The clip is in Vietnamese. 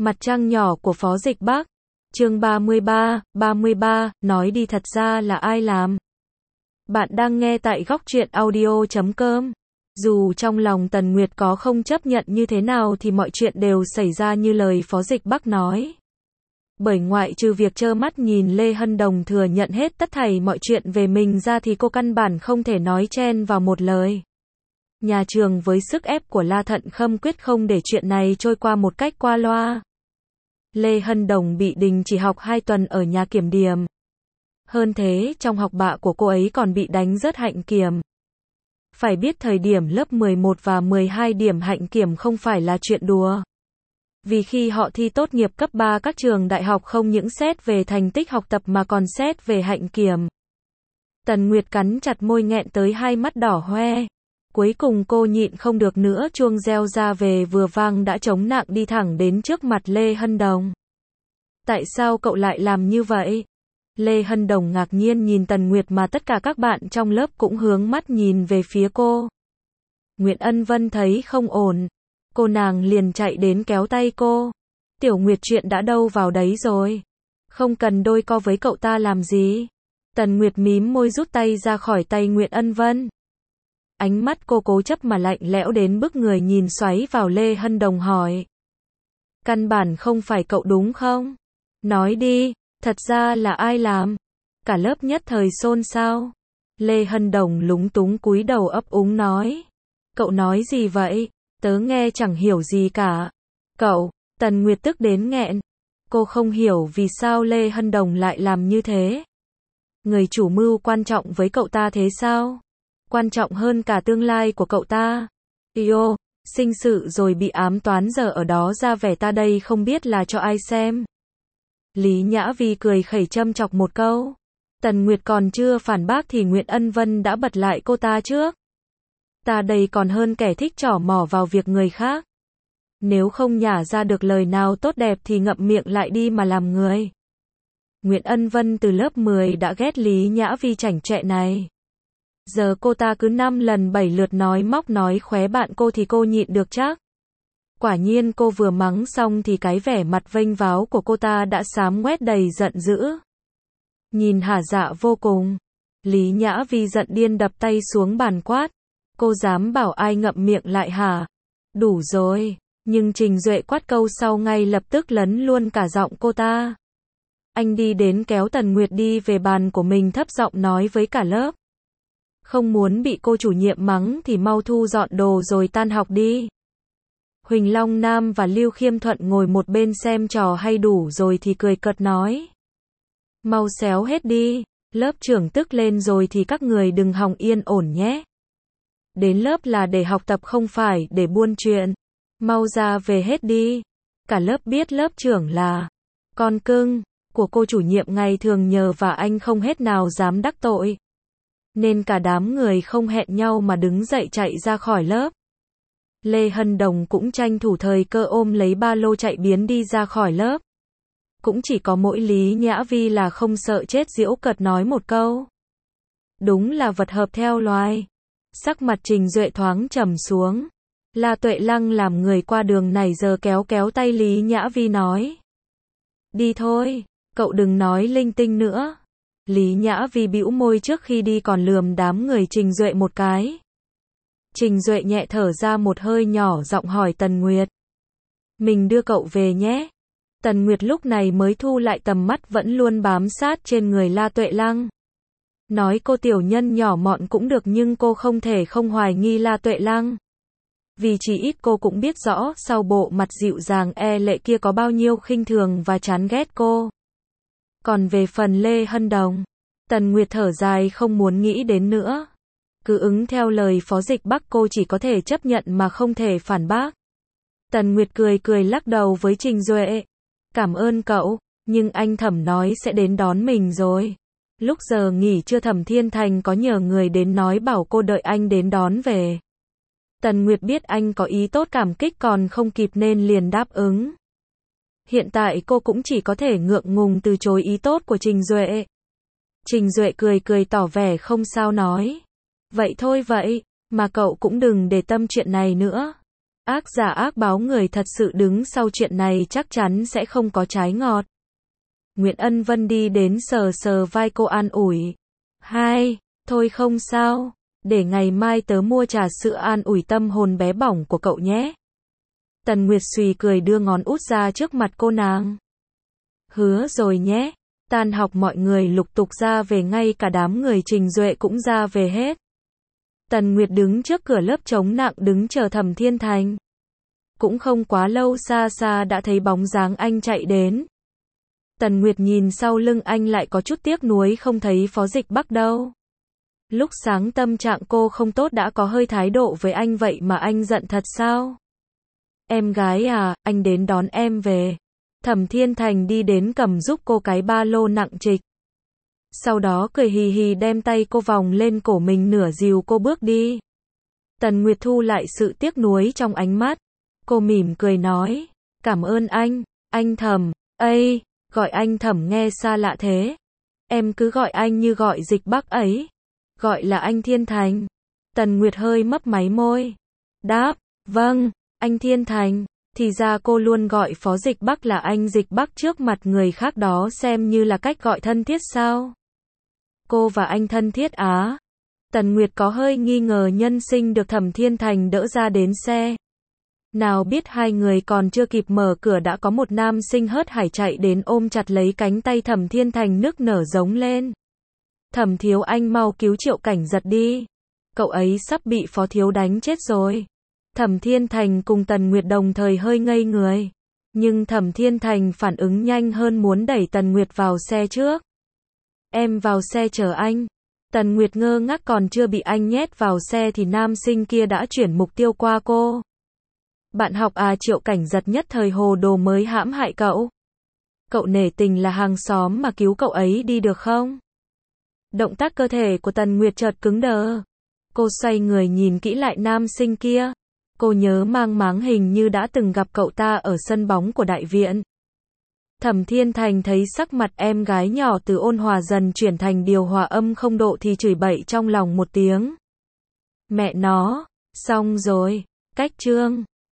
Mặt trăng nhỏ của Phó Dịch Bắc. Chương 33, nói đi thật ra là ai làm? Bạn đang nghe tại góc truyện audio.com. Dù trong lòng Tần Nguyệt có không chấp nhận như thế nào thì mọi chuyện đều xảy ra như lời Phó Dịch Bắc nói. Bởi ngoại trừ việc trơ mắt nhìn Lê Hân Đồng thừa nhận hết tất thảy mọi chuyện về mình ra thì cô căn bản không thể nói chen vào một lời. Nhà trường với sức ép của La Thận Khâm quyết không để chuyện này trôi qua một cách qua loa. Lê Hân Đồng bị đình chỉ học 2 tuần ở nhà kiểm điểm. Hơn thế, trong học bạ của cô ấy còn bị đánh rớt hạnh kiểm. Phải biết thời điểm lớp 11 và 12 điểm hạnh kiểm không phải là chuyện đùa. Vì khi họ thi tốt nghiệp cấp 3 các trường đại học không những xét về thành tích học tập mà còn xét về hạnh kiểm. Tần Nguyệt cắn chặt môi nghẹn tới hai mắt đỏ hoe. Cuối cùng cô nhịn không được nữa, chuông reo ra về vừa vang đã chống nặng đi thẳng đến trước mặt Lê Hân Đồng. Tại sao cậu lại làm như vậy? Lê Hân Đồng ngạc nhiên nhìn Tần Nguyệt mà tất cả các bạn trong lớp cũng hướng mắt nhìn về phía cô. Nguyễn Ân Vân thấy không ổn. Cô nàng liền chạy đến kéo tay cô. Tiểu Nguyệt, chuyện đã đâu vào đấy rồi. Không cần đôi co với cậu ta làm gì. Tần Nguyệt mím môi rút tay ra khỏi tay Nguyễn Ân Vân. Ánh mắt cô cố chấp mà lạnh lẽo đến bức người nhìn xoáy vào Lê Hân Đồng hỏi. Căn bản không phải cậu đúng không? Nói đi, thật ra là ai làm? Cả lớp nhất thời xôn xao. Lê Hân Đồng lúng túng cúi đầu ấp úng nói. Cậu nói gì vậy? Tớ nghe chẳng hiểu gì cả. Cậu, Tần Nguyệt tức đến nghẹn. Cô không hiểu vì sao Lê Hân Đồng lại làm như thế. Người chủ mưu quan trọng với cậu ta thế sao? Quan trọng hơn cả tương lai của cậu ta. Yêu, sinh sự rồi bị ám toán giờ ở đó ra vẻ ta đây không biết là cho ai xem. Lý Nhã Vi cười khẩy châm chọc một câu. Tần Nguyệt còn chưa phản bác thì Nguyễn Ân Vân đã bật lại cô ta trước. Ta đây còn hơn kẻ thích trỏ mỏ vào việc người khác. Nếu không nhả ra được lời nào tốt đẹp thì ngậm miệng lại đi mà làm người. Nguyễn Ân Vân từ lớp 10 đã ghét Lý Nhã Vi chảnh chọe này. Giờ cô ta cứ 5 lần 7 lượt nói móc nói khóe bạn cô thì cô nhịn được chắc. Quả nhiên cô vừa mắng xong thì cái vẻ mặt vênh váo của cô ta đã xám ngoét đầy giận dữ. Nhìn hả dạ vô cùng. Lý Nhã Vi giận điên đập tay xuống bàn quát. Cô dám bảo ai ngậm miệng lại hả? Đủ rồi. Nhưng Trình Duệ quát câu sau ngay lập tức lấn luôn cả giọng cô ta. Anh đi đến kéo Tần Nguyệt đi về bàn của mình thấp giọng nói với cả lớp. Không muốn bị cô chủ nhiệm mắng thì mau thu dọn đồ rồi tan học đi. Huỳnh Long Nam và Lưu Khiêm Thuận ngồi một bên xem trò hay đủ rồi thì cười cợt nói. Mau xéo hết đi, lớp trưởng tức lên rồi thì các người đừng hòng yên ổn nhé. Đến lớp là để học tập không phải để buôn chuyện. Mau ra về hết đi. Cả lớp biết lớp trưởng là con cưng của cô chủ nhiệm ngày thường nhờ và anh không hết nào dám đắc tội. Nên cả đám người không hẹn nhau mà đứng dậy chạy ra khỏi lớp. Lê Hân Đồng cũng tranh thủ thời cơ ôm lấy ba lô chạy biến đi ra khỏi lớp. Cũng chỉ có mỗi Lý Nhã Vi là không sợ chết giễu cợt nói một câu. Đúng là vật hợp theo loài. Sắc mặt Trình Duệ thoáng trầm xuống. La Tuệ Lăng làm người qua đường này giờ kéo kéo tay Lý Nhã Vi nói. Đi thôi, cậu đừng nói linh tinh nữa. Lý Nhã Vi bĩu môi trước khi đi còn lườm đám người Trình Duệ một cái. Trình Duệ nhẹ thở ra một hơi nhỏ giọng hỏi Tần Nguyệt. Mình đưa cậu về nhé. Tần Nguyệt lúc này mới thu lại tầm mắt vẫn luôn bám sát trên người La Tuệ Lăng. Nói cô tiểu nhân nhỏ mọn cũng được nhưng cô không thể không hoài nghi La Tuệ Lăng. Vì chỉ ít cô cũng biết rõ sau bộ mặt dịu dàng e lệ kia có bao nhiêu khinh thường và chán ghét cô. Còn về phần Lê Hân Đồng, Tần Nguyệt thở dài không muốn nghĩ đến nữa. Cứ ứng theo lời Phó Dịch Bắc cô chỉ có thể chấp nhận mà không thể phản bác. Tần Nguyệt cười cười lắc đầu với Trình Duệ. Cảm ơn cậu, nhưng anh Thẩm nói sẽ đến đón mình rồi. Lúc giờ nghỉ trưa Thẩm Thiên Thành có nhờ người đến nói bảo cô đợi anh đến đón về. Tần Nguyệt biết anh có ý tốt cảm kích còn không kịp nên liền đáp ứng. Hiện tại cô cũng chỉ có thể ngượng ngùng từ chối ý tốt của Trình Duệ. Trình Duệ cười cười tỏ vẻ không sao nói. Vậy thôi vậy, mà cậu cũng đừng để tâm chuyện này nữa. Ác giả ác báo, người thật sự đứng sau chuyện này chắc chắn sẽ không có trái ngọt. Nguyễn Ân Vân đi đến sờ sờ vai cô an ủi. Hai, thôi không sao, để ngày mai tớ mua trà sữa an ủi tâm hồn bé bỏng của cậu nhé. Tần Nguyệt xùy cười đưa ngón út ra trước mặt cô nàng. Hứa rồi nhé. Tan học mọi người lục tục ra về, ngay cả đám người Trình Duệ cũng ra về hết. Tần Nguyệt đứng trước cửa lớp chống nặng đứng chờ Thẩm Thiên Thành. Cũng không quá lâu, xa xa đã thấy bóng dáng anh chạy đến. Tần Nguyệt nhìn sau lưng anh lại có chút tiếc nuối không thấy Phó Dịch Bắc đâu. Lúc sáng tâm trạng cô không tốt đã có hơi thái độ với anh, vậy mà anh giận thật sao? Em gái à, anh đến đón em về. Thẩm Thiên Thành đi đến cầm giúp cô cái ba lô nặng trịch. Sau đó cười hì hì đem tay cô vòng lên cổ mình, nửa dìu cô bước đi. Tần Nguyệt thu lại sự tiếc nuối trong ánh mắt. Cô mỉm cười nói, cảm ơn anh Thẩm. Ây, gọi anh Thẩm nghe xa lạ thế. Em cứ gọi anh như gọi Dịch Bắc ấy. Gọi là anh Thiên Thành. Tần Nguyệt hơi mấp máy môi. Đáp, vâng, anh Thiên Thành. Thì ra cô luôn gọi Phó Dịch Bắc là anh Dịch Bắc trước mặt người khác, đó xem như là cách gọi thân thiết sao? Cô và anh thân thiết á? Tần Nguyệt có hơi nghi ngờ nhân sinh được Thẩm Thiên Thành đỡ ra đến xe. Nào biết hai người còn chưa kịp mở cửa đã có một nam sinh hớt hải chạy đến ôm chặt lấy cánh tay Thẩm Thiên Thành, nức nở giống lên. Thẩm thiếu, anh mau cứu Triệu Cảnh Giật đi. Cậu ấy sắp bị Phó thiếu đánh chết rồi. Thẩm Thiên Thành cùng Tần Nguyệt đồng thời hơi ngây người. Nhưng Thẩm Thiên Thành phản ứng nhanh hơn, muốn đẩy Tần Nguyệt vào xe trước. Em vào xe chờ anh. Tần Nguyệt ngơ ngác, còn chưa bị anh nhét vào xe thì nam sinh kia đã chuyển mục tiêu qua cô. Bạn học à? Triệu Cảnh Giật nhất thời hồ đồ, mới hãm hại cậu. Cậu nể tình là hàng xóm mà cứu cậu ấy đi được không? Động tác cơ thể của Tần Nguyệt chợt cứng đờ. Cô xoay người nhìn kỹ lại nam sinh kia. Cô nhớ mang máng hình như đã từng gặp cậu ta ở sân bóng của đại viện. Thẩm Thiên Thành thấy sắc mặt em gái nhỏ từ ôn hòa dần chuyển thành điều hòa âm không độ thì chửi bậy trong lòng một tiếng. Mẹ nó, xong rồi, cách chương.